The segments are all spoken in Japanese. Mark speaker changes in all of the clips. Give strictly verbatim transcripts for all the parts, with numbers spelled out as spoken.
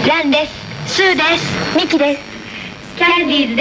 Speaker 1: ランです。スーです。ミキです。キャンディーズです。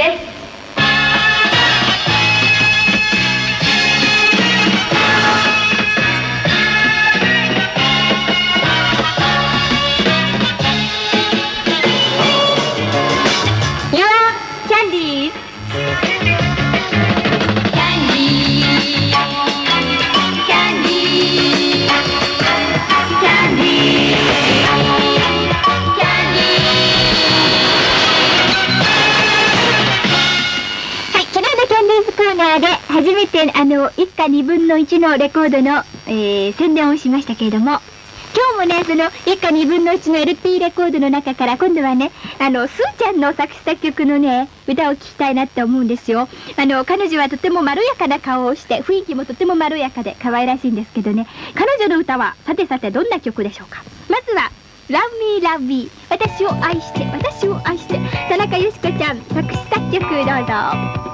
Speaker 2: で初めてあの一家にぶんのいちのレコードの、えー、宣伝をしましたけれども、今日もねその一家にぶんのいちの エルピー レコードの中から今度はねあのスーちゃんの作詞作曲のね歌を聴きたいなって思うんですよ。あの彼女はとてもまろやかな顔をして雰囲気もとてもまろやかで可愛らしいんですけどね、彼女の歌はさてさてどんな曲でしょうか。まずはLove Me Love Me 私を愛して私を愛して田中よし子ちゃん作詞作曲どうぞ。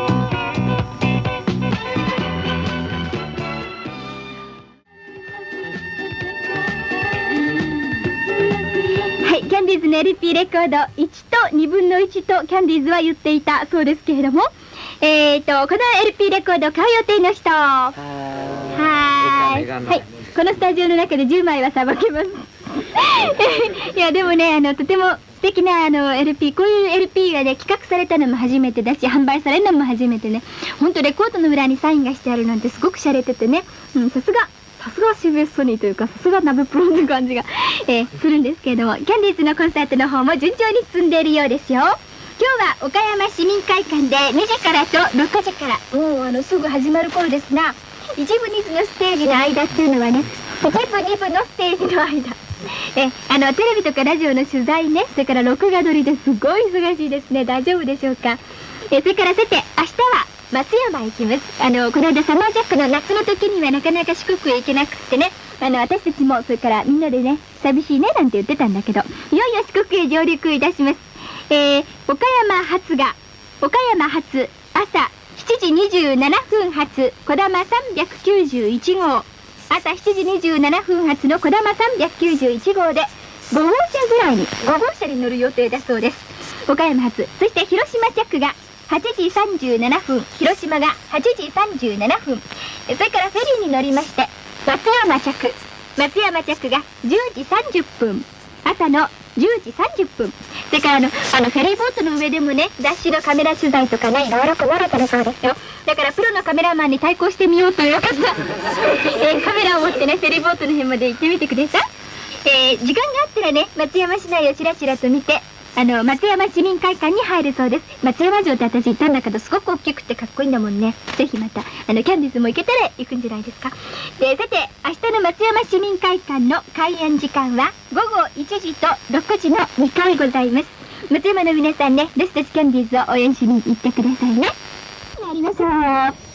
Speaker 2: キャンディーズの エルピー レコードいちとにぶんのいちとキャンディーズは言っていたそうですけれども、えーとこの エルピー レコード買う予定の人、はーい、はい、このスタジオの中でじゅうまいはさばけますいやでもねあのとても素敵なあの エルピー、こういう エルピー がね企画されたのも初めてだし販売されるのも初めてね、ほんとレコードの裏にサインがしてあるなんてすごく洒落ててね、うん、さすがさすがシービーエスソニーというかさすがナブプロって感じが、えー、するんですけれども、キャンディーズのコンサートの方も順調に進んでいるようですよ。今日は岡山市民会館でにじからとろくじから、もうあのすぐ始まる頃ですが、いちぶにぶのステージの間っていうのはねいちぶにぶのステージの間えあのテレビとかラジオの取材ね、それから録画撮りですごい忙しいですね。大丈夫でしょうか。えそれからさて明日は松山行きます。あのこの間サマージャックの夏の時にはなかなか四国へ行けなくってね、あの私たちもそれからみんなでね寂しいねなんて言ってたんだけど、いよいよ四国へ上陸いたします。えー、岡山発が岡山発朝しちじにじゅうななふん発こだまさんびゃくきゅうじゅういちごう、朝しちじにじゅうななふん発のこだまさんびゃくきゅうじゅういちごうでごごうしゃぐらいにごごうしゃに乗る予定だそうです。岡山発。そして広島着がはちじさんじゅうななふん、広島がはちじさんじゅうななふん、それからフェリーに乗りまして松山着、松山着がじゅうじさんじゅっぷん、朝のじゅうじさんじゅっぷん、それからあのあのフェリーボートの上でもね雑誌のカメラ取材とかねいろいろ組まれてるそうですよ。だからプロのカメラマンに対抗してみようという方えー、カメラを持ってねフェリーボートの辺まで行ってみてください。えー、時間があったらね松山市内をちらちらと見てあの松山市民会館に入るそうです。松山城って私行ったんだけどすごく大きくてかっこいいんだもんね。ぜひまたあのキャンディーズも行けたら行くんじゃないですか。でさて明日の松山市民会館の開演時間はごごいちじとろくじのにかいございます。松山の皆さんね、私たちキャンディーズを応援しに行ってくださいね。やりましょう。